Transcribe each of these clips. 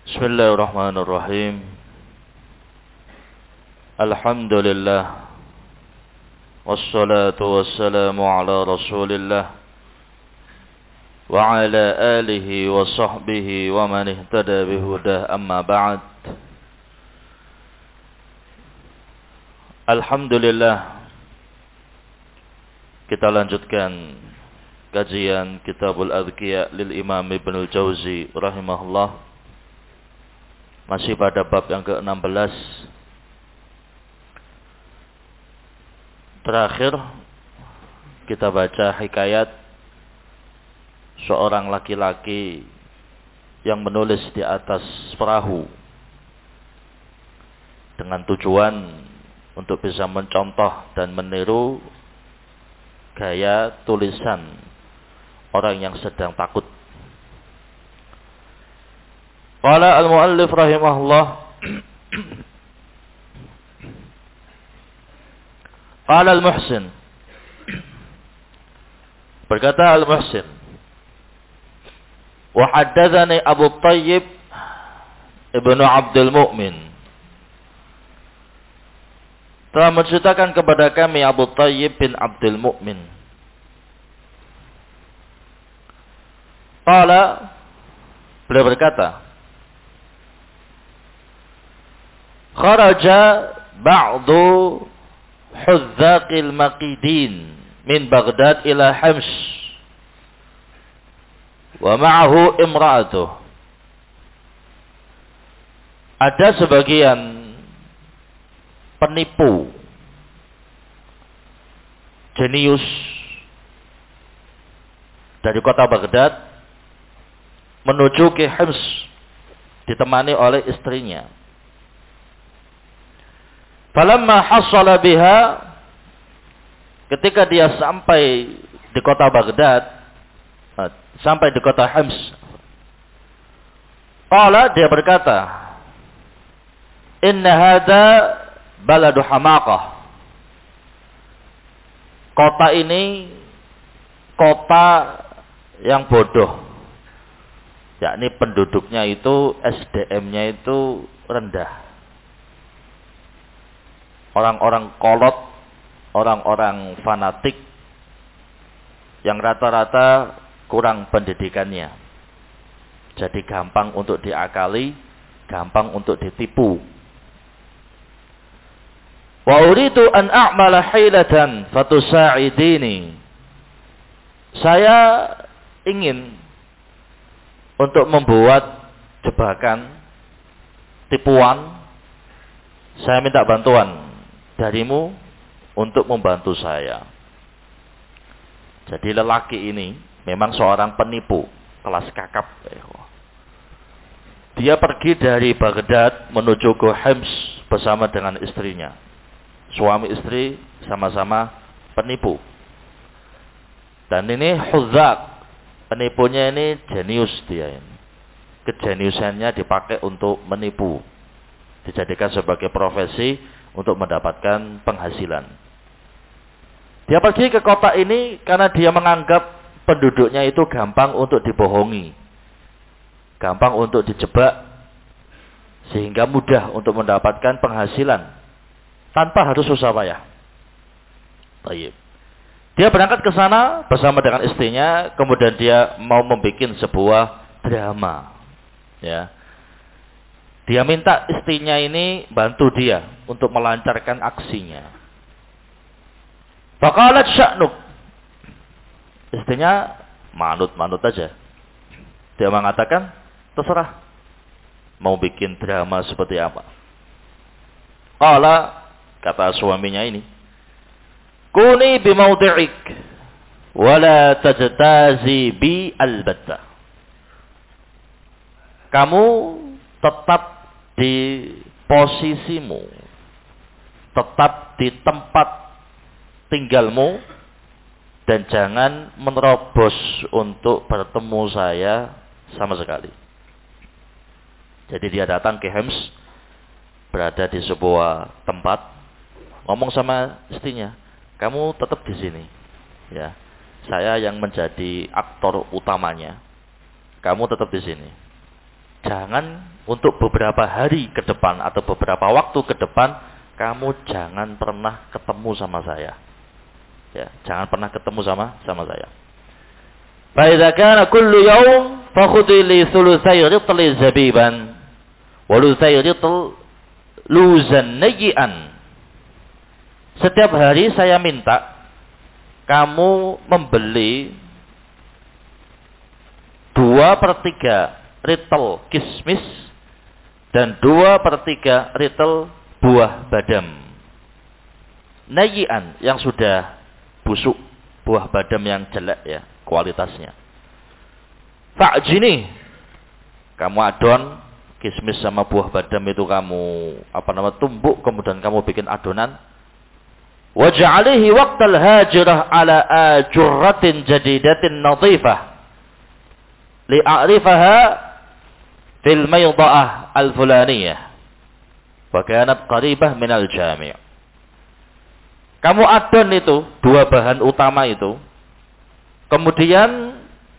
Bismillahirrahmanirrahim. Alhamdulillah. Wassalatu wassalamu ala Rasulillah wa ala alihi wa sahbihi wa man ihtada bihudah, amma ba'd. Alhamdulillah, kita lanjutkan kajian Kitabul Adhkiya lil Imam Ibnul Jauzi rahimahullah. Masih pada bab yang ke-16. Terakhir kita baca hikayat seorang laki-laki yang menulis di atas perahu dengan tujuan untuk bisa mencontoh dan meniru gaya tulisan orang yang sedang takut. Qala al-muallif rahimahullah, qala al-Muhsin, berkata al-Muhsin, wa haddatsani Abu Thayyib Ibnu Abdul Mu'min, telah menceritakan kepada kami Abu Thayyib bin Abdul Mu'min. Qala, beliau berkata, kharaja ba'du huzzaqil maqidin min Baghdad ila Hams wa ma'ahu imra'atuh. Ada sebagian penipu jenius dari kota Baghdad menuju ke Hams ditemani oleh istrinya. Falamma hasala biha, ketika dia sampai di kota Baghdad, sampai di kota Hams, qala, dia berkata, inna hadha baladu hamaqah. Kota ini kota yang bodoh. Yakni penduduknya itu, SDM-nya itu rendah. Orang-orang kolot, orang-orang fanatik yang rata-rata kurang pendidikannya. Jadi gampang untuk diakali, gampang untuk ditipu. Wa uridu an a'mala hailatan fatusa'idini. Saya ingin untuk membuat jebakan, tipuan. Saya minta bantuan darimu untuk membantu saya. Jadi lelaki ini memang seorang penipu kelas kakap. Dia pergi dari Baghdad menuju ke Hims bersama dengan istrinya. Suami istri sama-sama penipu. Dan ini huzzaq, penipunya ini jenius dia ini. Kejeniusannya dipakai untuk menipu. Dijadikan sebagai profesi untuk mendapatkan penghasilan. Dia pergi ke kota ini karena dia menganggap penduduknya itu gampang untuk dibohongi, gampang untuk dijebak, sehingga mudah untuk mendapatkan penghasilan tanpa harus susah payah. Baik. Dia berangkat ke sana bersama dengan istrinya, kemudian dia mau membuat sebuah drama. Ya. Dia minta istrinya ini bantu dia untuk melancarkan aksinya. Faqalat sya'nuk. Istrinya manut-manut aja. Dia mengatakan, terserah. Mau bikin drama seperti apa. Qala, kata suaminya ini, kuni bimaudi'ik, wala tajtazi bi albatta. Kamu tetap di posisimu, tetap di tempat tinggalmu, dan jangan menerobos untuk bertemu saya sama sekali. Jadi dia datang ke Hims, berada di sebuah tempat, ngomong sama istrinya, kamu tetap di sini, ya. Saya yang menjadi aktor utamanya, kamu tetap di sini. Jangan untuk beberapa hari ke depan atau beberapa waktu ke depan kamu jangan pernah ketemu sama saya. Ya, jangan pernah ketemu sama saya. Fa idza kana kullu yawm fakhudhi li thulutsay ritli zabiban wa thulutsay ritl luzan najian. Setiap hari saya minta kamu membeli 2/3 ritel kismis dan 2/3 ritel buah badam. Najian yang sudah busuk, buah badam yang jelek ya kualitasnya. Fa'jini, kamu adon kismis sama buah badam itu kamu tumbuk, kemudian kamu bikin adonan. Waj'alihi waqtal hajirah ala ajurratin jadidatin nadhifah li'arifaha fil mayda'ah al-fulaniyah wa kanat qaribah minal jami'. Kamu adon itu dua bahan utama itu, kemudian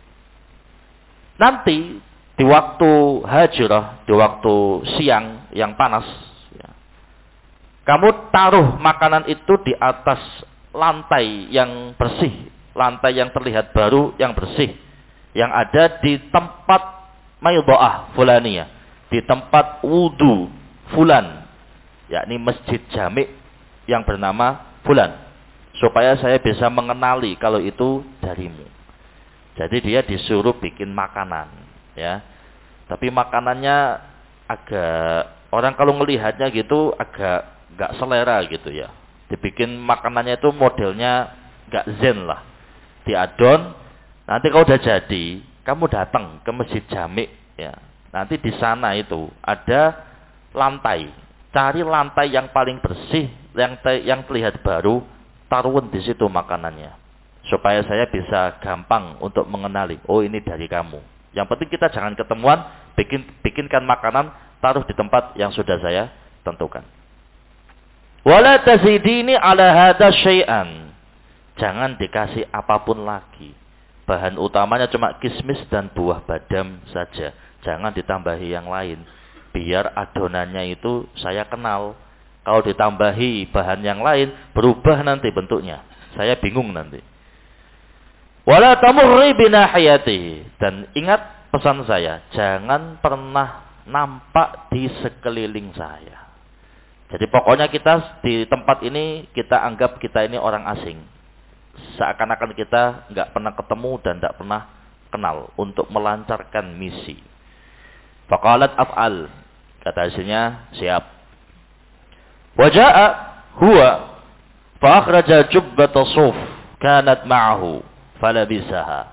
nanti di waktu hajirah, di waktu siang yang panas, kamu taruh makanan itu di atas lantai yang bersih, lantai yang terlihat baru, yang bersih, yang ada di tempat maydha'ah fulaniyah, di tempat wudu fulan, yakni masjid jami' yang bernama fulan, supaya saya bisa mengenali kalau itu darimu. Jadi dia disuruh bikin makanan, ya. Tapi makanannya agak, orang kalau melihatnya gitu agak gak selera gitu ya. Dibikin makanannya itu modelnya gak zen lah. Diadon, nanti kalau udah jadi, kamu datang ke masjid jami' ya. Nanti di sana itu ada lantai. Cari lantai yang paling bersih, yang terlihat baru, taruhin di situ makanannya. Supaya saya bisa gampang untuk mengenali, oh ini dari kamu. Yang penting kita jangan ketemuan, bikinkan makanan, taruh di tempat yang sudah saya tentukan. Wala tazidini ala hadza syai'an. Jangan dikasih apapun lagi. Bahan utamanya cuma kismis dan buah badam saja. Jangan ditambahi yang lain. Biar adonannya itu saya kenal. Kalau ditambahi bahan yang lain, berubah nanti bentuknya. Saya bingung nanti. Wala tamurri binahiyati. Dan ingat pesan saya, jangan pernah nampak di sekeliling saya. Jadi pokoknya kita di tempat ini, kita anggap kita ini orang asing. Seakan-akan kita nggak pernah ketemu dan nggak pernah kenal, untuk melancarkan misi. Faqalat af'al. Kata hasilnya, siap. Waja'a huwa fa'akhraja jubbata suf kanat ma'ahu falabisaha.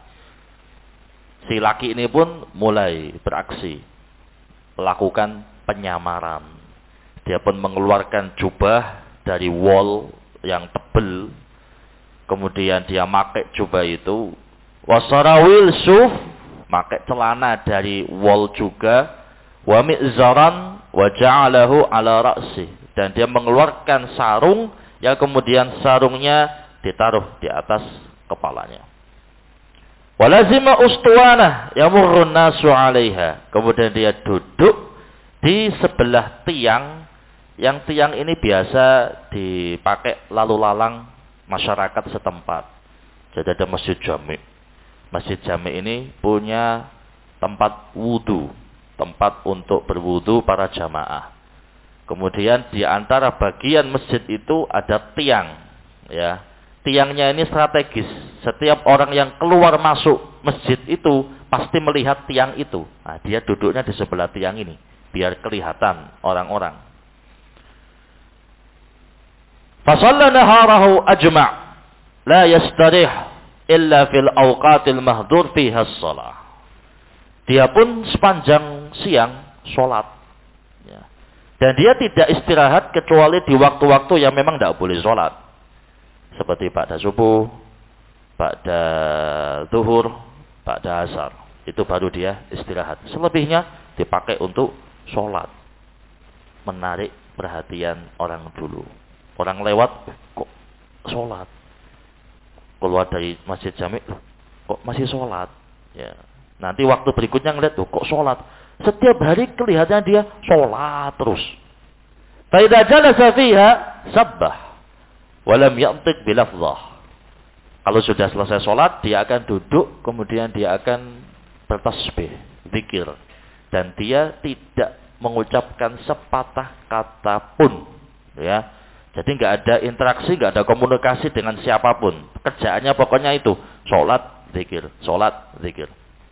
Si laki ini pun mulai beraksi, melakukan penyamaran. Dia pun mengeluarkan jubah dari wol yang tebal. Kemudian dia pakai jubah itu. Wasarawil suf, pakai celana dari wol juga. Wa mi'zaran wa ja'alahu ala ra'si. Dan dia mengeluarkan sarung yang kemudian sarungnya ditaruh di atas kepalanya. Walazima ustuwanah yamurrun nasu 'alaiha. Kemudian dia duduk di sebelah tiang, yang tiang ini biasa dipakai lalu lalang masyarakat setempat. Jadi ada masjid jami'. Masjid jami' ini punya tempat wudu, tempat untuk berwudu para jamaah. Kemudian di antara bagian masjid itu ada tiang, ya. Tiangnya ini strategis. Setiap orang yang keluar masuk masjid itu pasti melihat tiang itu. Nah, dia duduknya di sebelah tiang ini biar kelihatan orang-orang. Fasalla naharahu ajma' la yastarih illa fil awqatil mahdur fiha as-shalah. Dia pun sepanjang siang sholat, ya. Dan dia tidak istirahat kecuali di waktu-waktu yang memang tidak boleh sholat, seperti ba'da subuh, ba'da zuhur, ba'da asar. Itu baru dia istirahat. Selebihnya dipakai untuk sholat, menarik perhatian orang dulu. Orang lewat, kok sholat? Keluar dari masjid jami', kok masih sholat? Ya. Nanti waktu berikutnya ngeliat, kok sholat? setiap hari kelihatannya dia sholat terus. Fa idza jalasa fiha sabbah wa lam yantiq bi lafdhah. Kalau sudah selesai sholat, dia akan duduk, kemudian dia akan bertasbih, zikir, dan dia tidak mengucapkan sepatah kata pun, ya. Jadi nggak ada interaksi, nggak ada komunikasi dengan siapapun. Kerjaannya pokoknya itu sholat, zikir, sholat, zikir.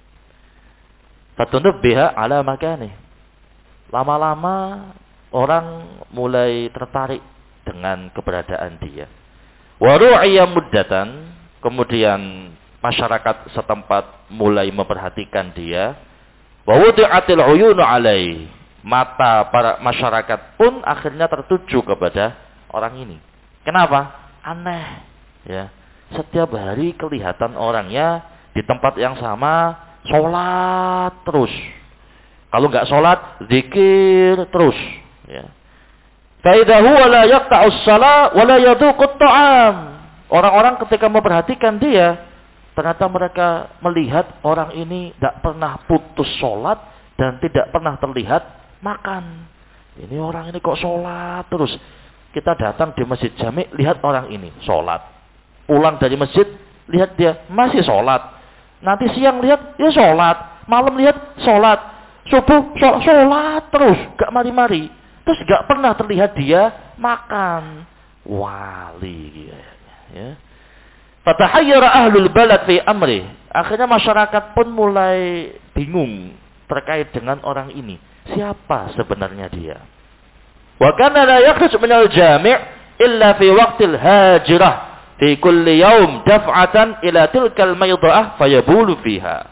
Fatunub biha ala makani. Lama-lama orang mulai tertarik dengan keberadaan dia. Waru'iyya muddatan, kemudian masyarakat setempat mulai memperhatikan dia. Wa wudi'atil uyunu alaihi. Mata para masyarakat pun akhirnya tertuju kepada orang ini. Kenapa? Aneh, ya. Setiap hari kelihatan orangnya di tempat yang sama sholat terus. Kalau nggak sholat, zikir terus, ya. Fa idza huwa la yaqta'us shalah wa la yadhuqut ta'am. Orang-orang ketika memperhatikan dia, ternyata mereka melihat orang ini tidak pernah putus sholat dan tidak pernah terlihat makan. Ini orang ini kok sholat terus. Kita datang di masjid jami, lihat orang ini sholat. Pulang dari masjid, lihat dia masih sholat. Nanti siang lihat, ya sholat. Malam lihat, sholat. Subuh, sholat terus. Gak mari-mari. Terus gak pernah terlihat dia makan. Wali. Ya. Fatahayyara ahlul balad fi amri. Akhirnya masyarakat pun mulai bingung terkait dengan orang ini. Siapa sebenarnya dia? Wa kana la yakhruj min al-jami' illa fi waqtil hajirah fi kulli yawm daf'atan ila tilkal maydha'ah fayabulu fiha.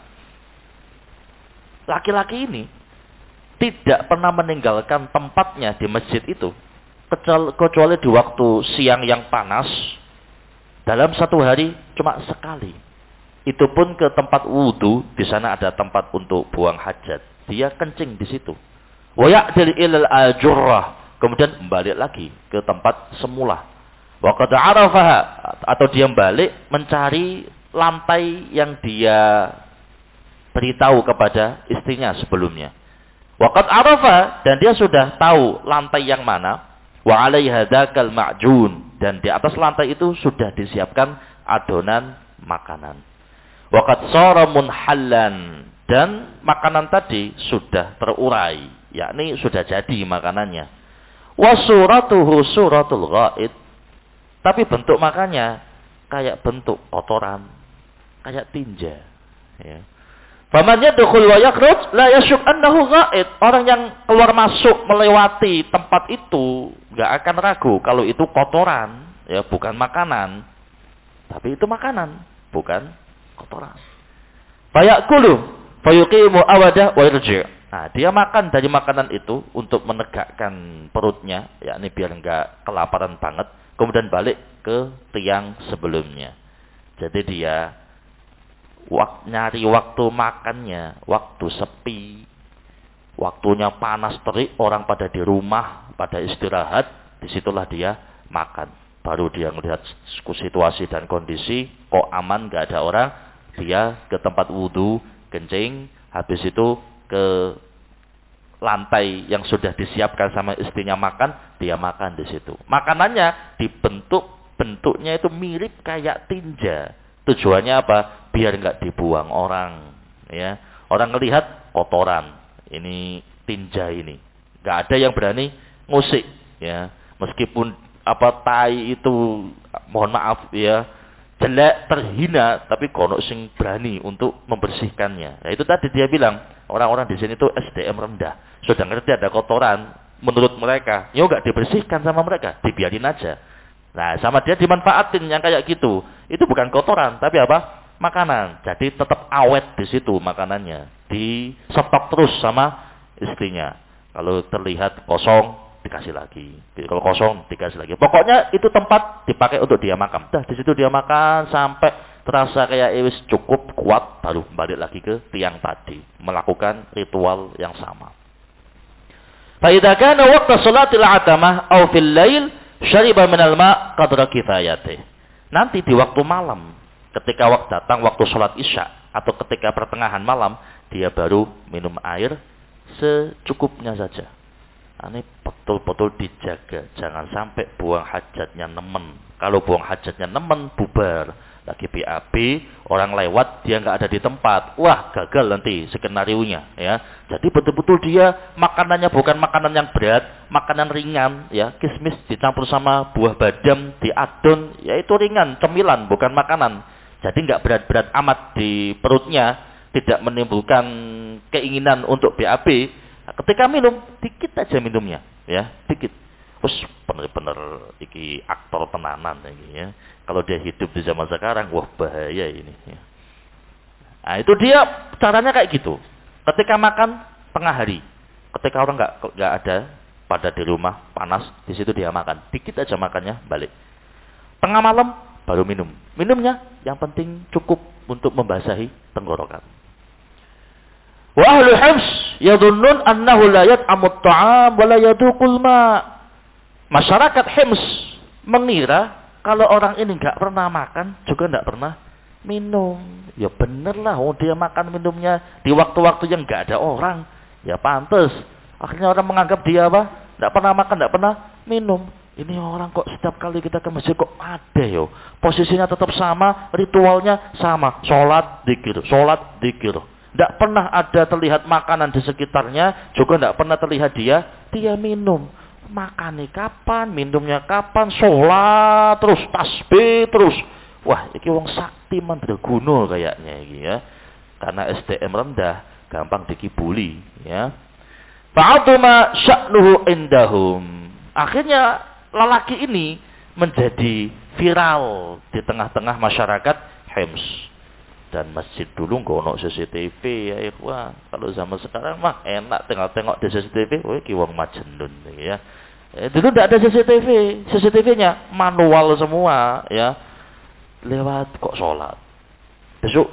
Laki-laki ini tidak pernah meninggalkan tempatnya di masjid itu kecuali di waktu siang yang panas. Dalam satu hari cuma sekali. Itu pun ke tempat wudu, di sana ada tempat untuk buang hajat. Dia kencing di situ. Wa ya'dil ilal ajurrah. Kemudian balik lagi ke tempat semula. Wa qad arafaha, atau dia balik mencari lantai yang dia beritahu kepada istrinya sebelumnya. Wa qad arafa, dan dia sudah tahu lantai yang mana. Wa 'alaiha dzakal ma'jun, dan di atas lantai itu sudah disiapkan adonan makanan. Wa qad sara munhallan, dan makanan tadi sudah terurai, yakni sudah jadi makanannya. Wa suratuhu suratul ghaid, tapi bentuk makannya kayak bentuk kotoran, kayak tinja, ya. Faman yadkhul wa yakhruj la yashuk annahu ghaid. Orang yang keluar masuk melewati tempat itu enggak akan ragu kalau itu kotoran, ya, bukan makanan. Tapi itu makanan, bukan kotoran. Fayakulu fayuqimu awadah wa yarji'. Nah, dia makan dari makanan itu untuk menegakkan perutnya, yakni biar enggak kelaparan banget, kemudian balik ke tiang sebelumnya. Jadi dia nyari waktu makannya, waktu sepi, waktunya panas terik, orang pada di rumah, pada istirahat, disitulah dia makan. Baru dia melihat situasi dan kondisi, kok aman, enggak ada orang, dia ke tempat wudu, kencing, habis itu ke lantai yang sudah disiapkan sama istrinya makan, dia makan di situ. Makanannya bentuknya itu mirip kayak tinja. Tujuannya apa? Biar enggak dibuang orang, ya. Orang ngelihat kotoran, ini tinja ini. Enggak ada yang berani ngusik, ya. Meskipun tai itu, mohon maaf ya, jelek, terhina, tapi kono sing berani untuk membersihkannya. Nah, itu tadi dia bilang, orang-orang di sini tuh SDM rendah. Sudah ngerti ada kotoran, menurut mereka, ya enggak dibersihkan sama mereka, dibiarin aja. Nah, sama dia dimanfaatin yang kayak gitu. Itu bukan kotoran, tapi apa? Makanan. Jadi tetap awet di situ makanannya. Di stok terus sama istrinya. Kalau terlihat kosong, dikasih lagi. Kalau kosong, dikasih lagi. Pokoknya itu tempat dipakai untuk dia makan. Dah di situ dia makan sampai terasa kayak wis cukup kuat, baru balik lagi ke tiang tadi, melakukan ritual yang sama. Fa idza kana waqtu shalatil atamah aw fil lail syariba minal ma' qadra kifayatih. Nanti di waktu malam, ketika datang waktu sholat isya atau ketika pertengahan malam, dia baru minum air secukupnya saja. Ini betul-betul dijaga, jangan sampai buang hajatnya nemen. Kalau buang hajatnya nemen, bubar. Lagi BAB, orang lewat, dia nggak ada di tempat. Wah, gagal nanti skenario-nya, ya. Jadi betul-betul dia makanannya bukan makanan yang berat, makanan ringan, ya. Kismis dicampur sama buah badam, diadon, ya itu ringan, cemilan, bukan makanan. Jadi nggak berat-berat amat di perutnya, tidak menimbulkan keinginan untuk BAB. Ketika minum, dikit aja minumnya, ya, dikit. Terus bener-bener iki aktor tenanan ini, ya. Kalau dia hidup di zaman sekarang, wah bahaya ini, ya. Nah, itu dia caranya kayak gitu. Ketika makan tengah hari, ketika orang nggak ada pada di rumah panas, di situ dia makan, dikit aja makannya, balik. Tengah malam baru minum. Minumnya yang penting cukup untuk membasahi tenggorokan. Wa ahlul hibs yadhunnun annahu la yat'amu at-ta'am wa la yaduqul ma'. Masyarakat Hims mengira kalau orang ini nggak pernah makan juga nggak pernah minum. Ya bener lah, dia makan minumnya di waktu-waktu yang nggak ada orang. Ya pantas. Akhirnya orang menganggap dia apa? Nggak pernah makan, nggak pernah minum. Ini orang kok setiap kali kita ke masjid kok ada yo. Posisinya tetap sama, ritualnya sama. Sholat, dzikir, sholat, dzikir. Nggak pernah ada terlihat makanan di sekitarnya, juga nggak pernah terlihat dia minum. Makannya kapan, minumnya kapan, sholat terus, tasbih terus. Wah, ini wong sakti mandraguna kayaknya ini, ya. Karena SDM rendah, gampang dikibuli, ya. Fa'atuma sya'nuhu indahum. Akhirnya lelaki ini menjadi viral di tengah-tengah masyarakat Hims. Dan masjid dulu nggak ono CCTV, ya ikhwah. Kalau zaman sekarang mah enak tengok-tengok di CCTV, wah ki wong majnun, ya. Dulu tidak ada CCTV, CCTV-nya manual semua, ya. Lewat kok sholat, besok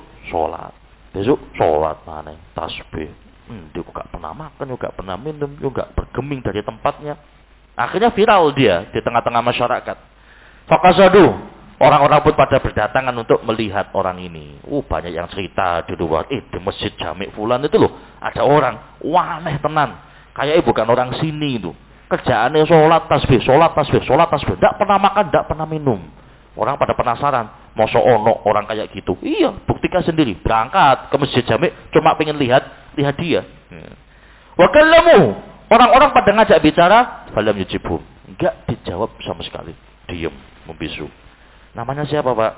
sholat mana, tasbih. Dia juga pernah makan, juga pernah minum, juga bergeming dari tempatnya. Akhirnya viral dia di tengah-tengah masyarakat. Fakasadu. Orang-orang pun pada berdatangan untuk melihat orang ini. Banyak yang cerita di luar. Di masjid Jami' Fulan itu loh. Ada orang. Wah, aneh tenan. Kayaknya bukan orang sini itu. Kerjaannya sholat tasbih, sholat tasbih, sholat tasbih. Tidak pernah makan, tidak pernah minum. Orang pada penasaran. Masa ono orang kayak gitu. Iya, buktikan sendiri. Berangkat ke masjid Jami' cuma pengen lihat dia. Wa kallamu. Orang-orang pada ngajak bicara. Falam yujibhum. Enggak dijawab sama sekali. Diam, membisu. Namanya siapa, Pak?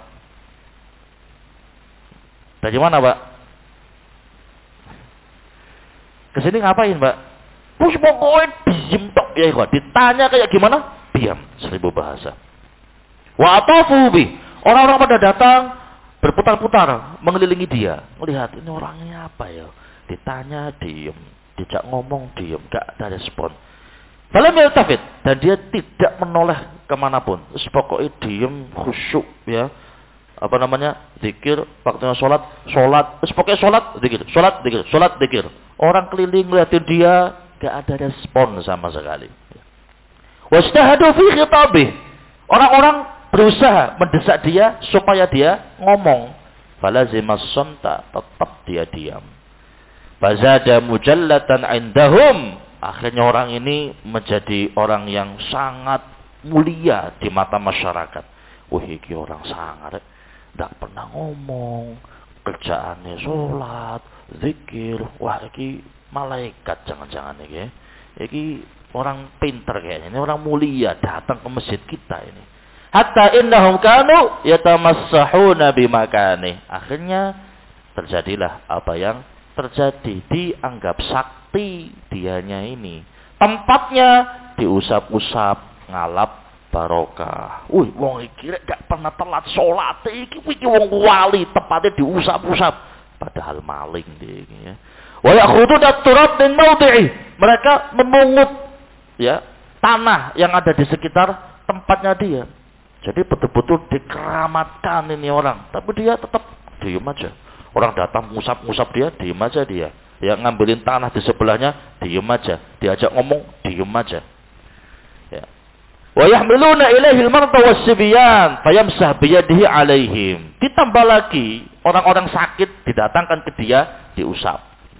Dari mana, Pak? Kesini ngapain, Pak? Terus pokoknya diem tok ya, Pak. Ditanya kayak gimana? Diam, 1000 bahasa. Wa atafu bi. Orang-orang pada datang berputar-putar mengelilingi dia, melihat ini orangnya apa ya? Ditanya diem, dijak ngomong diem, gak ada respon. Falam yaltafit, dan dia tidak menoleh kemanapun. Terus pokoknya diem, khusyuk, ya. Apa namanya? Zikir, waktunya sholat. Terus pokoknya sholat, zikir. Orang keliling lihatin dia, gak ada respon sama sekali. Wastahadu fi khitabih. Orang-orang berusaha mendesak dia supaya dia ngomong. Falazimas samta, tetap dia diam. Fazada mujallatan indahum. Akhirnya orang ini menjadi orang yang sangat mulia di mata masyarakat. Wah, ini orang sangat tidak pernah ngomong, kerjaannya sholat, zikir. Wah, ini malaikat jangan-jangan ini. Ini orang pintar kayaknya. Ini orang mulia datang ke masjid kita ini. Hatta innahum kanu yatamassahuna bimakani. Akhirnya terjadilah apa yang terjadi, dianggap sakti dianya ini. Tempatnya diusap-usap, ngalap barokah. Wong iki gak pernah telat salat iki wong wali, tempatnya diusap-usap padahal maling dia ini, ya. Wa yakhudun at-turab min mawdi'i. Mereka memungut, ya, tanah yang ada di sekitar tempatnya dia. Jadi betul-betul dikeramatkan ini orang, tapi dia tetap diam aja. Orang datang ngusap-ngusap dia, diem aja dia. Yang ngambilin tanah di sebelahnya, diem aja. Diajak ngomong, diem aja. Ya. Wa yahmiluna ilaihi al-marda was-sibyan fayamsah biyadihi alaihim. Ditambah lagi, orang-orang sakit didatangkan ke dia, diusap.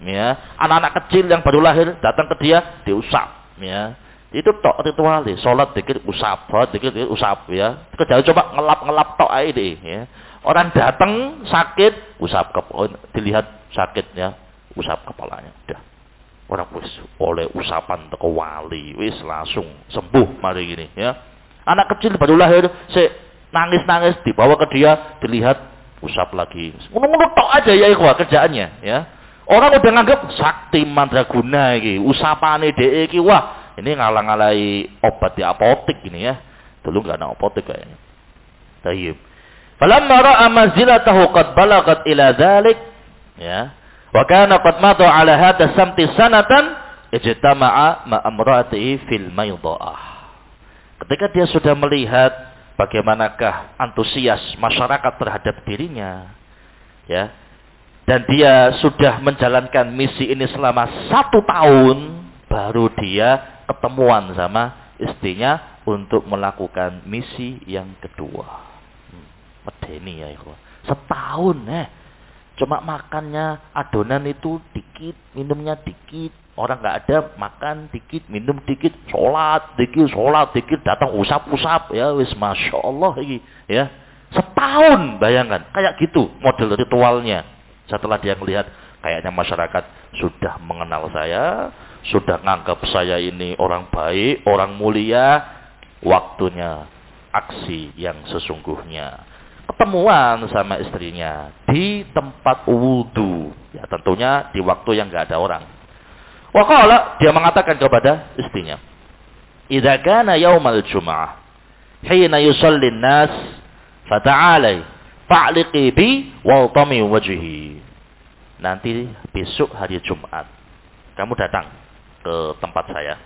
ya. Anak-anak kecil yang baru lahir datang ke dia, diusap, ya. Itu tok ritual deh. Salat dikit usap, salat dikit usap, ya. Kerja coba ngelap-ngelap tok ae deh, ya. Orang datang sakit, usap dilihat sakit, ya, usap kepalanya, udah. Orang wis oleh usapan teko wali, wis langsung sembuh mari gini, ya. Anak kecil baru lahir, nangis-nangis dibawa ke dia, dilihat usap lagi. Ngono-ngono tok aja ya ikhwah kerjaannya, ya. Orang udah nganggep sakti mandraguna iki, usapane dhek iki wah, ini ngalang-alai obat di apotek gini ya. Dulu enggak ada apotek kayaknya. Tayyib. Falamma ra'a manzilatahu qad balagat ila dzalik, ya. Wa kana qad mata ala hadha samti sanatan ijtama'a ma amratihi fil maydha'ah. Ketika dia sudah melihat bagaimanakah antusias masyarakat terhadap dirinya, ya, dan dia sudah menjalankan misi ini selama 1 tahun, baru dia ketemuan sama istrinya untuk melakukan misi yang kedua. Medeni ya ikhwan. Setahun cuma makannya adonan itu dikit, minumnya dikit. Orang nggak ada, makan dikit, minum dikit, sholat dikit, datang usap-usap, ya wis masya Allah ini, ya. Setahun bayangkan, kayak gitu model ritualnya. Setelah dia melihat kayaknya masyarakat sudah mengenal saya, sudah nganggap saya ini orang baik, orang mulia, waktunya aksi yang sesungguhnya. Ketemuan sama istrinya di tempat wudu, ya tentunya di waktu yang nggak ada orang. Waqala, dia mengatakan kepada istrinya, "Idza kana yaumal jum'ah, hina yusalli an-nas, fata'alai, fa'liqi bi waltami wajhi." Nanti besok hari Jumat, kamu datang ke tempat saya.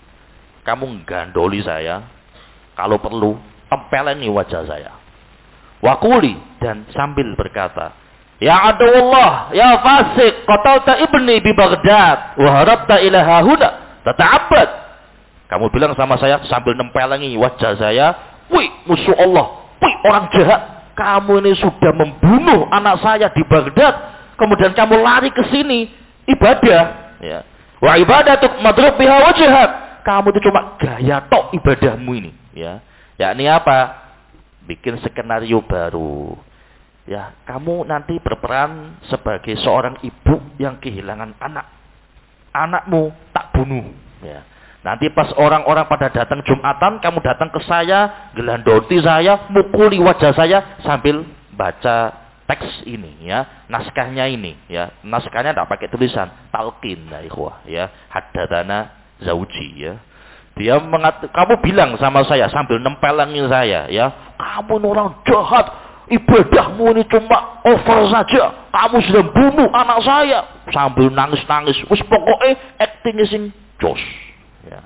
Kamu gandoli saya, kalau perlu tempelengi wajah saya. Waquli, dan sambil berkata, "Ya aduwallah, ya fasik, qatalta ibni bi Baghdad wa harabta ila hahuna tata'abbad." Kamu bilang sama saya sambil nempelengi wajah saya, "Wih, musuh Allah, wih orang jahat, kamu ini sudah membunuh anak saya di Baghdad, kemudian kamu lari ke sini ibadah, ya. Wa ibadatuk madrub biha wajhak." Kamu itu cuma gaya tok ibadahmu ini, ya. Yakni apa? Bikin skenario baru. Ya, kamu nanti berperan sebagai seorang ibu yang kehilangan anak. Anakmu tak bunuh, ya. Nanti pas orang-orang pada datang Jumatan, kamu datang ke saya, gelandoti saya, mukuli wajah saya sambil baca teks ini, ya. Naskahnya ini, ya. Naskahnya tidak pakai tulisan, talqin, ya ikhwah, ya. Haddatsana zauji, ya. Dia kamu bilang sama saya sambil nempelengin saya, ya. Kamu orang jahat, ibadahmu ini cuma over saja. Kamu sudah bunuh anak saya sambil nangis-nangis. Wis pokoknya acting sing jos, ya.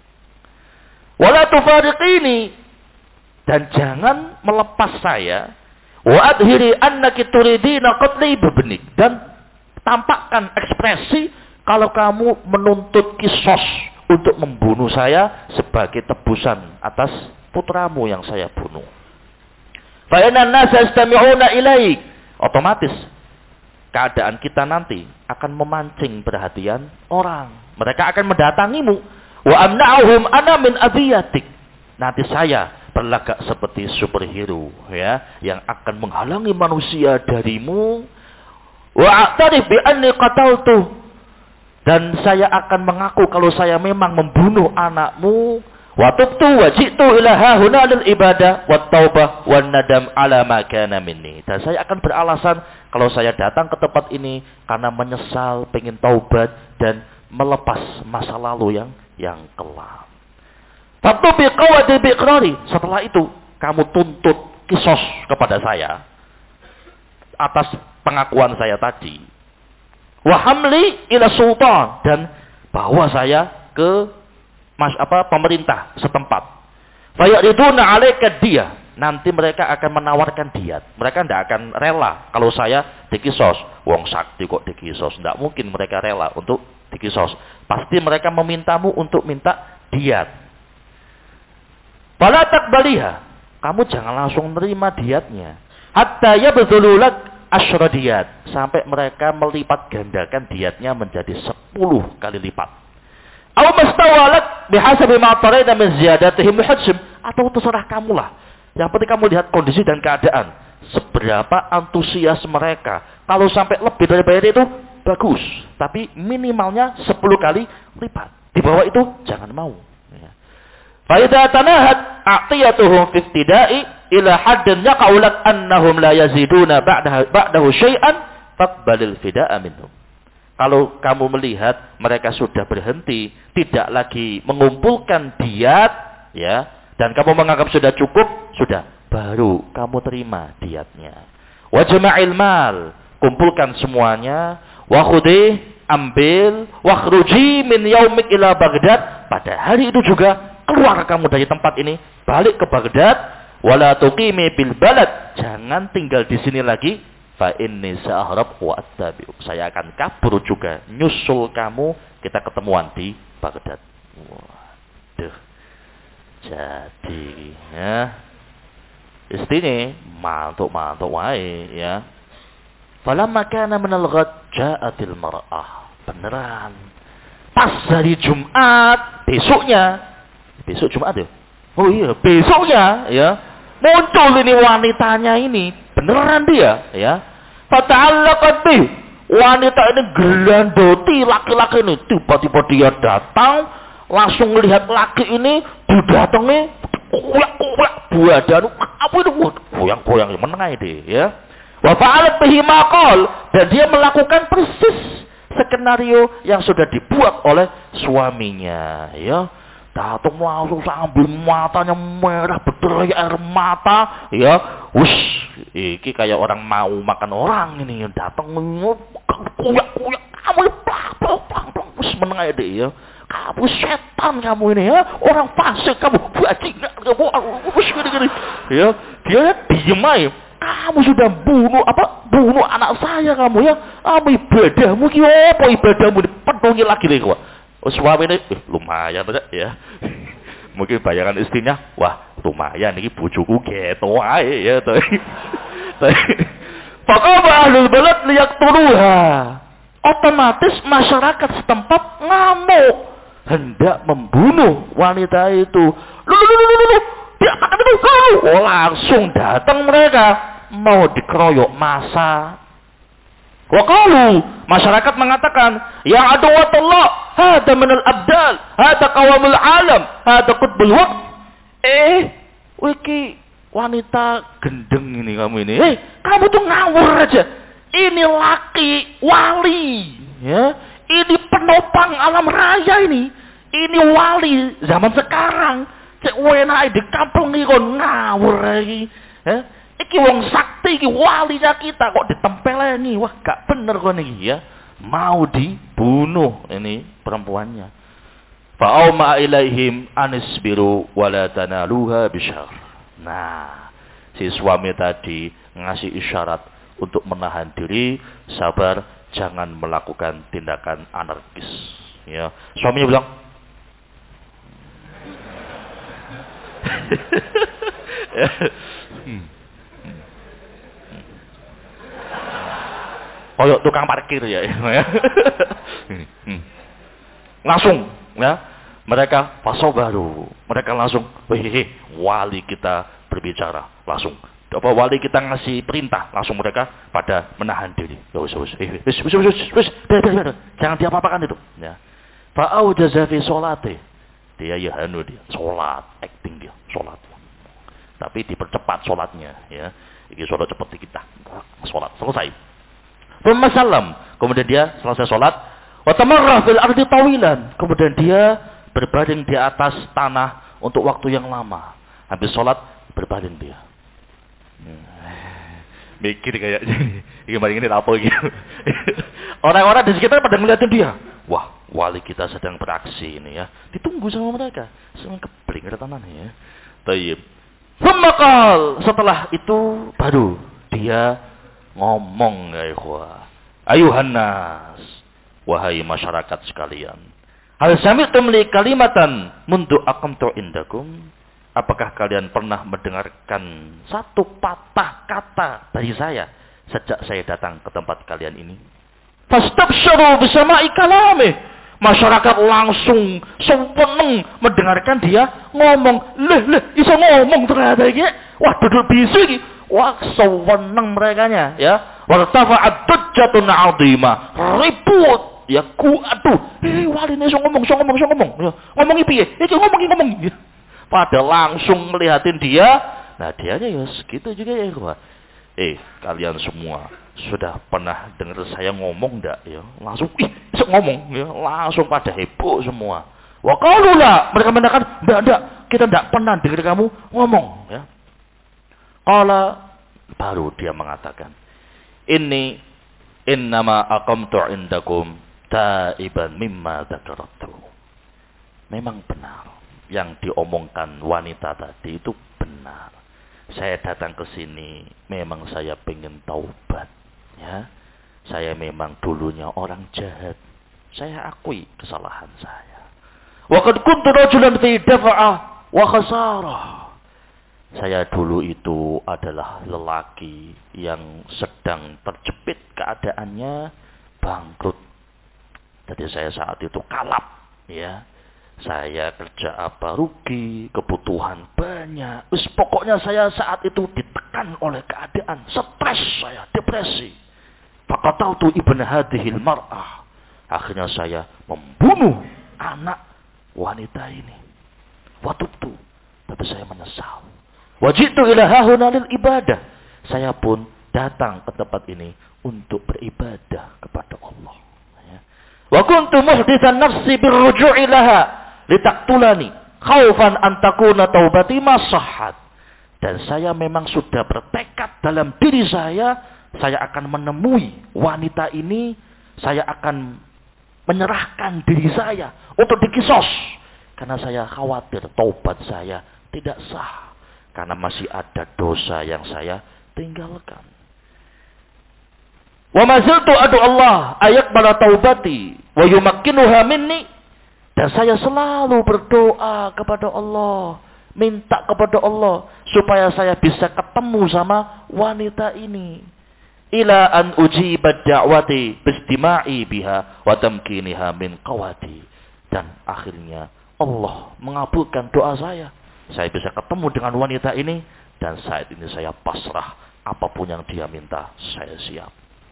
Wala tufariqini, dan jangan melepas saya. Wa adhiri annaki turidina qatli bibnik, dan tampakkan ekspresi kalau kamu menuntut kisos untuk membunuh saya sebagai tebusan atas putramu yang saya bunuh. Fa inna an-nasa yastami'una ilaik. Otomatis keadaan kita nanti akan memancing perhatian orang. Mereka akan mendatangimu. Wa amna'uhum ana min aziyatik. Nanti saya berlagak seperti superhero, ya, yang akan menghalangi manusia darimu. Wa a'tarif bi anni qataltu, dan saya akan mengaku kalau saya memang membunuh anakmu. Wa tubtu wa ji'tu ila hahuna lil ibadah wat taubah wan nadam ala ma kana minni. Dan saya akan beralasan kalau saya datang ke tempat ini karena menyesal, pengen taubat dan melepas masa lalu yang kelam. Fatubi qawadi biqrari. Setelah itu kamu tuntut kisos kepada saya atas pengakuan saya tadi. Wa hamli ila sultan, dan bawa saya ke pemerintah setempat. Fayaqiduna 'alaika dia. Nanti mereka akan menawarkan diat. Mereka tidak akan rela kalau saya dikisos. Wong sakti kok dikisos. Tidak mungkin mereka rela untuk dikisos. Pasti mereka memintamu untuk minta diat. Fala taqbaliha. Kamu jangan langsung menerima diatnya. Hatta yabdhulu lak asyra diyat, sampai mereka melipat gandakan diatnya menjadi 10 kali lipat. Aw mastawalat bihasabi ma tarayna min ziyadatihim hajm, atau terserah kamulah. Yang penting kamu lihat kondisi dan keadaan. Seberapa antusias mereka. Kalau sampai lebih dari itu bagus, tapi minimalnya 10 kali lipat. Di bawah itu jangan mau. Fa idza tanahat a'tiyatuhum fi ibtida'i ila haddin yaqaulat annahum la yaziduna ba'dahu syai'an faqbalil fida'a minhum. Kalau kamu melihat mereka sudah berhenti, tidak lagi mengumpulkan diat, ya, dan kamu menganggap sudah cukup, sudah, baru kamu terima diatnya. Wa jama'il mal, kumpulkan semuanya, wa khudih, ambil, wa khruji min yaumik ila Baghdad, pada hari itu juga keluar kamu dari tempat ini, balik ke Baghdad, wala tuqimi bil balad, jangan tinggal di sini lagi. Fa inni sa'hrab wa attabi'uk, saya akan kabur juga, nyusul kamu, kita ketemuan di Baghdad. Waduh. Jadi, ya. Istine mantuk-mantuk wae, ya. Falamma kana min al-ghad ja'atil mar'ah. Beneran. Pas hari Jumat, besok Jumat ya. Oh iya, besoknya, ya. Muncul ini wanitanya ini. Beneran dia, ya. Fata'allaqat bih. Wanita ini gelandoti laki-laki ini. Tiba-tiba dia datang, langsung melihat laki ini didatangi, kuyak-kuyak badan. Apa itu? Goyang-goyang menengai deh, ya. Wa fa'alat bihi maqal, dan dia melakukan persis skenario yang sudah dibuat oleh suaminya, ya. Datang langsung sambil matanya merah berderai air mata, ya. Iki kayak orang mau makan orang ini, datang kuyak-kuyak, kamu plak menengai deh, ya. Kamu setan kamu ini, ya. Orang fasik kamu, bajingan kamu, gini-gini. Ya, dia diem aja. Kamu sudah bunuh anak saya kamu, ya. Ibadahmu ki apa ibadahmu dipenuhi lagi nih kok. Suami ini lumayan ya. Mungkin bayangan istrinya, wah lumayan ini bojoku gitu ae ya. Faqaba ahlul balad liyaqtuluha. Otomatis masyarakat setempat ngamuk, hendak membunuh wanita itu. Dia makan itu. Oh, langsung datang mereka mau dikeroyok massa. Waqalu, masyarakat mengatakan, ya aduwatullah, hada minal abdal, hada qawamul alam, hada qutbul waqt. Wiki wanita gendeng ini kamu ini. Kamu tuh ngawur aja. Ini laki wali, ya. Ini penopang alam raya ini. Ini wali zaman sekarang. Cek wenake di kampung iki kon ngawur iki. Iki wong sakti, iki walinya kita kok ditempeleni. Wah, gak bener kok niki, ya. Mau dibunuh ini perempuannya. Fa'auma ilaihim anisbiru wala tanaluha bisyar. Nah, si suami tadi ngasih isyarat untuk menahan diri, sabar, jangan melakukan tindakan anarkis. Ya, suaminya bilang, oh tukang parkir ya. Langsung, ya, mereka baru, mereka langsung, wali kita berbicara, langsung. Apa wali kita ngasih perintah, langsung mereka pada menahan diri. Jangan diapa-apakan itu. Ya. Fa'aujaza fi sholati. Dia sholat, acting dia, sholat. Tapi dipercepat sholatnya, ya. Ini sholat cepat kita, sholat selesai. Salam. Kemudian dia selesai sholat. Watamarrah fil ardi tawilan. Kemudian dia berbaring di atas tanah untuk waktu yang lama. Habis sholat berbaring dia. Mikir kayaknya. Ini apa gitu. Orang-orang di sekitar pada ngeliatin dia. Wah, wali kita sedang beraksi ini ya. Ditunggu sama mereka. Senang kebling ada tanahnya ya. Tayyib. Setelah itu baru dia ngomong ya ikhwah. Ayuhan nas, wahai masyarakat sekalian. Hal sami'tum li kalimatan mundu aqamtu indakum? Apakah kalian pernah mendengarkan satu patah kata dari saya sejak saya datang ke tempat kalian ini. Fastabsyaru bisama'i kalami. Masyarakat langsung seneng mendengarkan dia ngomong. Iso ngomong ternyata iki. Wah, duduk bisu iki. Wah, seneng merekanya, ya. Wartafa'at dujjatun 'azimah. Ribut. Ya aduh, waline iso ngomong. Ya, ngomongi piye? Iki ngomong. Ya. Pada langsung melihatin dia. Nah, dianya ya segitu juga ya, ikhwah. Kalian semua sudah pernah dengar saya ngomong enggak ya? Langsung iso ngomong ya, langsung pada heboh semua. Wa qalu la, mereka mengatakan, enggak, kita enggak pernah dengar kamu ngomong ya. Qala, baru dia mengatakan, innama aqamtu indakum taiban mimma dzakartu. Memang benar yang diomongkan wanita tadi itu benar. Saya datang ke sini memang saya pengen taubat, ya. Saya memang dulunya orang jahat. Saya akui kesalahan saya. Wa qad kuntu rajulan fi dafa'ah wa khasarah. Saya dulu itu adalah lelaki yang sedang terjepit keadaannya bangkrut. Jadi saya saat itu kalap, ya. Saya kerja apa rugi, kebutuhan banyak. Pokoknya saya saat itu ditekan oleh keadaan, stres saya, depresi. Faqataltu ibn hadhil mar'ah. Akhirnya saya membunuh anak wanita ini. Watubtu, tapi saya menyesal. Wajitu ila hahuna lil ibadah. Saya pun datang ke tempat ini untuk beribadah kepada Allah. Wa kuntu muhditsan nafsi birruju'i laha litaktulani khaufan an takuna taubati ma sahhat. Dan saya memang sudah bertekad dalam diri saya akan menemui wanita ini, saya akan menyerahkan diri saya untuk dikisos karena saya khawatir taubat saya tidak sah karena masih ada dosa yang saya tinggalkan. Wa maziltu adu Allah ayaqbala taubati wa yumakkinuha minni. Dan saya selalu berdoa kepada Allah, minta kepada Allah supaya saya bisa ketemu sama wanita ini. Ila an ujibat da'wati bistima'i biha wa tamkiniha min qawati. Dan akhirnya Allah mengabulkan doa saya. Saya bisa ketemu dengan wanita ini dan saat ini saya pasrah, apapun yang dia minta saya siap.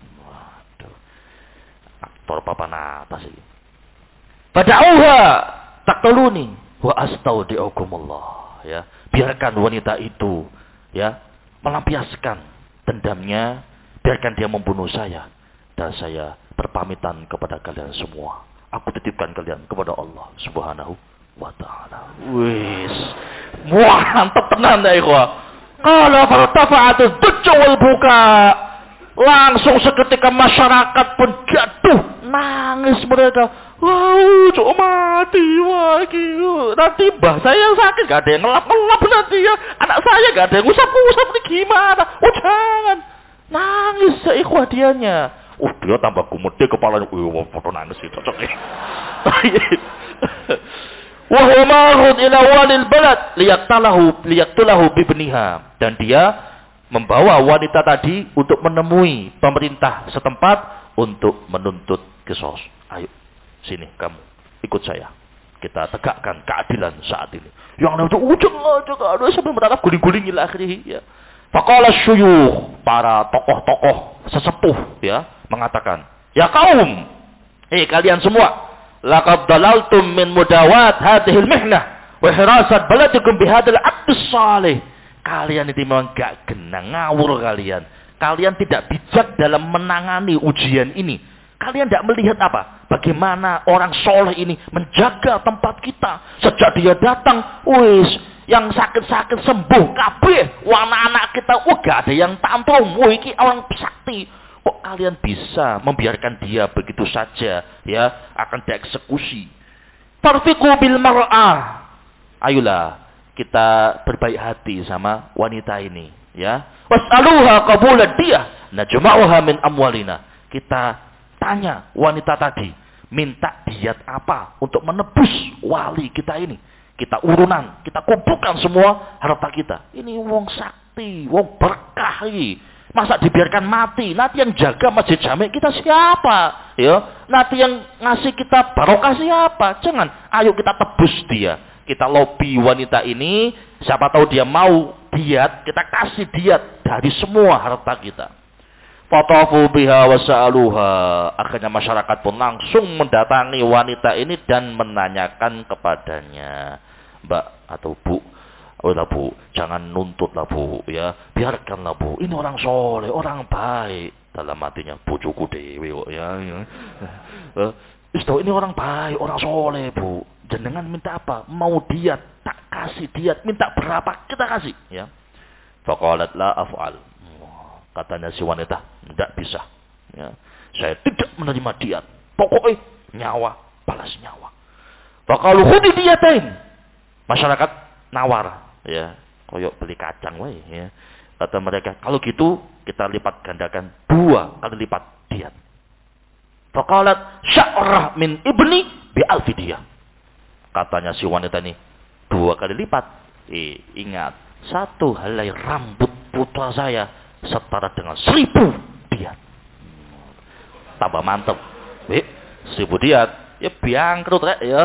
Aktor papan atas ini. Pada'uha taqtuluni wa astaudi'ukumullah, ya. Biarkan wanita itu, ya, melampiaskan dendamnya, biarkan dia membunuh saya dan saya berpamitan kepada kalian semua. Aku titipkan kalian kepada Allah Subhanahu wa taala. Wis. Mantap tenan ya, ikhwah. Qala fartafa'atu dujju wal buka. Langsung seketika masyarakat pun jatuh nangis mereka. Wow, cok mati lagi. Nanti mbah saya sakit, gak ada yang ngelap-ngelap nanti ya. Anak saya gak ada yang usap-usap nih gimana. Oh jangan. Nangis seikhwah dianya. Dia tambah gumede kepalanya. Foto nangis itu cocok nih. Wa huwa marud ila walil balad liyaqtalahu bibniha. Dan dia membawa wanita tadi untuk menemui pemerintah setempat untuk menuntut kisos. Ayo, sini kamu, ikut saya. Kita tegakkan keadilan saat ini. Yang namanya ujung sampai menatap guling-guling ila akhirih, ya. Faqala syuyukh, para tokoh-tokoh sesepuh, ya, mengatakan, ya kaum, kalian semua, laqad dalaltum min mudawat hadhil mihnah wa hirasat baladikum bihadzal abdus salih. Kalian itu memang gak genang, ngawur kalian. Kalian tidak bijak dalam menangani ujian ini. Kalian tidak melihat apa? Bagaimana orang soleh ini menjaga tempat kita. Sejak dia datang, yang sakit-sakit sembuh. Kabeh, anak-anak kita, gak ada yang tantrum. Ini orang sakti. Kok kalian bisa membiarkan dia begitu saja, ya, akan dieksekusi. Tarfiqu bil mar'ah. Ayolah, kita berbaik hati sama wanita ini, ya. Was'aluha qabulan dia najma'uha min amwalina. Kita tanya wanita tadi, minta diat apa untuk menebus wali kita ini. Kita urunan, kita kumpulkan semua harta kita. Ini wong sakti, wong berkah iki. Masa dibiarkan mati? Nanti yang jaga masjid jami kita siapa? Ya, nanti yang ngasih kita barokah siapa? Jangan. Ayo kita tebus dia. Kita lobby wanita ini. Siapa tahu dia mau diat. Kita kasih diat dari semua harta kita. Fatafu biha wa sa'aluha. Akhirnya masyarakat pun langsung mendatangi wanita ini dan menanyakan kepadanya. Mbak atau Bu, udah Bu, jangan nuntut lah Bu, ya, biarkanlah Bu. Ini orang soleh, orang baik. Dalam hatinya bojoku dewe kok, ya. Ini orang baik, orang soleh Bu. Jenengan minta apa? Mau diat, tak kasih diat. Minta berapa? Kita kasih, ya. Faqalat la af'al. Katanya si wanita, tidak bisa. Ya. Saya tidak menerima diat. Pokoknya nyawa balas nyawa. Faqalu khudhi diyatain. Masyarakat nawar, ya, koyok beli kacang, weh, ya. Kata mereka, kalau gitu kita lipat gandakan 2 kali lipat diat. Faqalat sya'rah min ibni bi alfidiyah. Katanya si wanita ini 2 kali lipat. Ingat, 1 helai rambut putra saya setara dengan 1000 diat. Tambah mantep. 1000 diat, ya bangkrut rek, ya.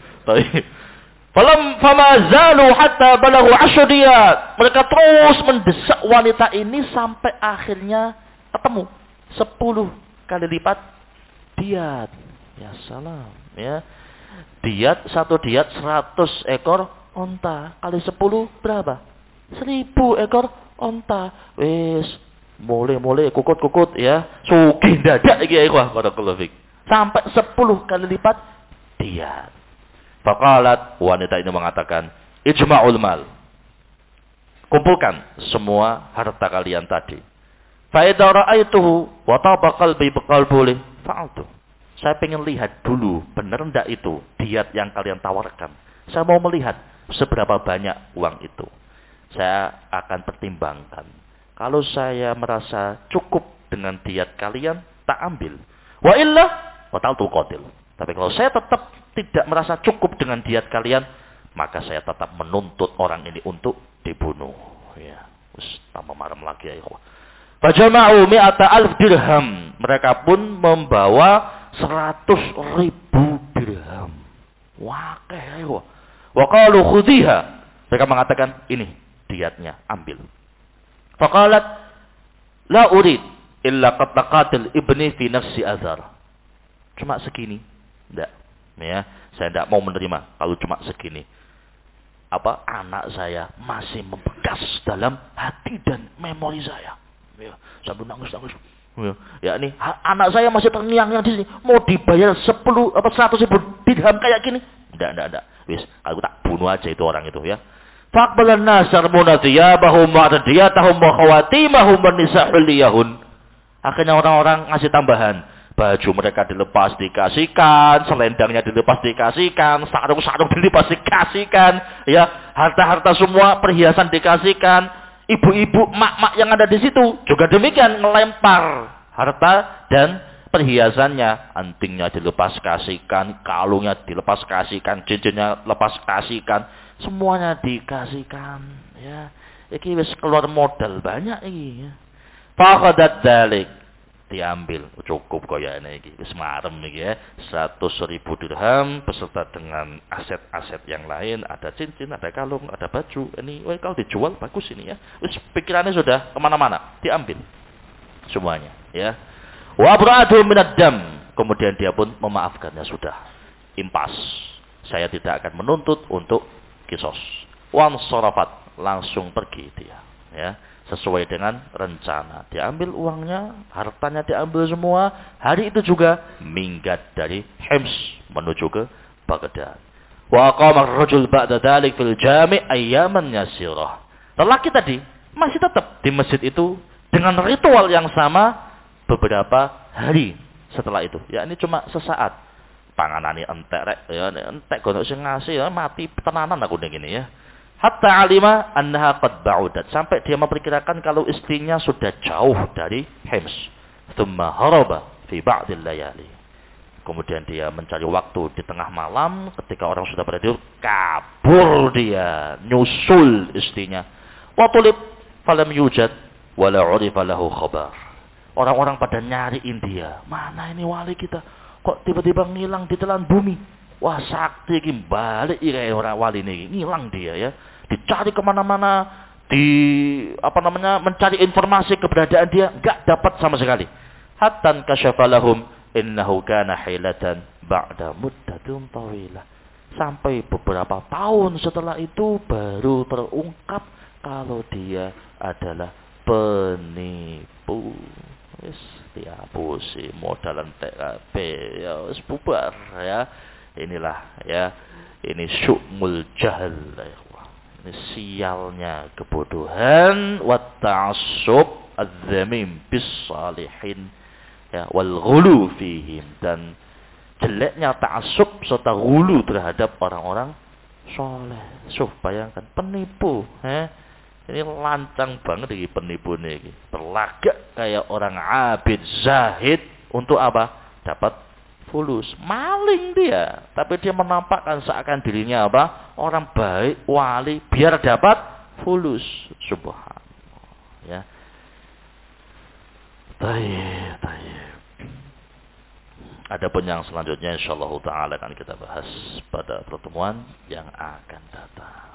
Fama zalu hatta balahu 10 diat. Mereka terus mendesak wanita ini sampai akhirnya ketemu 10 kali lipat diat. Ya salam, ya. Diat 1 diat 100 ekor onta kali 10 berapa? 1000 ekor onta. Wis, mulai kukut ya. Sugih dadak iki ya ikhwah barakallahu fik. Sampai 10 kali lipat diat. Faqalat, wanita ini mengatakan, ijma'ul mal. Kumpulkan semua harta kalian tadi. Fa idza ra'aituhu wa tabaqa qalbi biqalbi fa'altu. Saya ingin lihat dulu benar enggak itu diat yang kalian tawarkan. Saya mau melihat seberapa banyak uang itu. Saya akan pertimbangkan. Kalau saya merasa cukup dengan diat kalian, tak ambil. Wa illa qataltu qatil. Tapi kalau saya tetap tidak merasa cukup dengan diat kalian, maka saya tetap menuntut orang ini untuk dibunuh. Ya, tambah marah lagi ya. Fajama'u mi'ata alf dirham. Mereka pun membawa 100.000 dirham. Wah, kayak wa qalu khudhiha. Mereka mengatakan, ini diatnya, ambil. Faqalat la urid illa qatlaqatil ibni fi nafsi azhar. Cuma segini. Enggak. Ya, saya tidak mau menerima kalau cuma segini. Anak saya masih membekas dalam hati dan memori saya. Ya, sambil nangis. Ya, ini anak saya masih terngiang-ngiang di sini. Mau dibayar 100.000 dirham kayak gini? Enggak. Wis, aku tak bunuh aja itu orang itu, ya. Faqbalan nasar munadiyabahum wa adiyatahum wa khawatimahum wa nisa'uliyahun. Akhirnya orang-orang ngasih tambahan. Baju mereka dilepas dikasihkan, selendangnya dilepas dikasihkan, sarung-sarung dilepas dikasihkan, ya, harta-harta semua perhiasan dikasihkan. Ibu-ibu, mak-mak yang ada di situ juga demikian melempar harta dan perhiasannya. Antingnya dilepas kasihkan, kalungnya dilepas kasihkan, cincinnya lepas kasihkan, semuanya dikasihkan, ya. Iki wis keluar modal banyak iki, ya. Faqadat dzalik, diambil cukup kaya ini wis marem iki, ya. 100.000 dirham beserta dengan aset-aset yang lain, ada cincin, ada kalung, ada baju. Ini kalau dijual bagus ini, ya. Wis pikirannya sudah kemana-mana, diambil semuanya, ya. Wa abradu minad dam, kemudian dia pun memaafkannya, sudah impas. Saya tidak akan menuntut untuk kisos. Wan sorafat, langsung pergi dia, ya. Sesuai dengan rencana. Diambil uangnya, hartanya diambil semua. Hari itu juga minggat dari Hims menuju ke Baghdad. Wa aqama ar-rajul ba'da dzalik fil jami' ayyaman yasirah. Lelaki tadi masih tetap di masjid itu dengan ritual yang sama beberapa hari setelah itu. Ya, ini cuma sesaat. Panganane entek rek, ya entek gono sing ngasih, ya mati tenanan aku ning ngene, ya. Hatta alima annaha qad ba'udat, sampai dia memperkirakan kalau istrinya sudah jauh dari Hims. Tsumma haraba fi ba'dil layali. Kemudian dia mencari waktu di tengah malam ketika orang sudah pada tidur, kabur dia, nyusul istrinya. Wa tulib falam yujad, wala 'urifa lahu khabar. Orang-orang pada nyariin dia. Mana ini wali kita? Kok tiba-tiba ngilang di telan bumi? Wah, sakti iki balik iki orang wali ini. Ngilang dia ya. Dicari kemana-mana, mencari informasi keberadaan dia, enggak dapat sama sekali. Hatta kasyafa lahum innahu kana hilatan ba'da muddatin tawilah. Sampai beberapa tahun setelah itu baru terungkap kalau dia adalah penipu. Wis dihapusi modalan TKP ya wis bubar ya. Inilah ya, ini syu'mul jahl ya. Ini sialnya kebodohan wa ta'assub adz-dzamim bis salihin ya wal ghulu fihim, dan jeleknya ta'assub serta ghulu terhadap orang-orang soleh. Bayangkan penipu ini lancang banget ini penipu ini. Berlagak kayak orang abid zahid untuk apa? Dapat fulus. Maling dia, tapi dia menampakkan seakan dirinya apa? Orang baik, wali, biar dapat fulus. Subhanallah ya. Tayyib. Adapun yang selanjutnya insyaallah taala akan kita bahas pada pertemuan yang akan datang.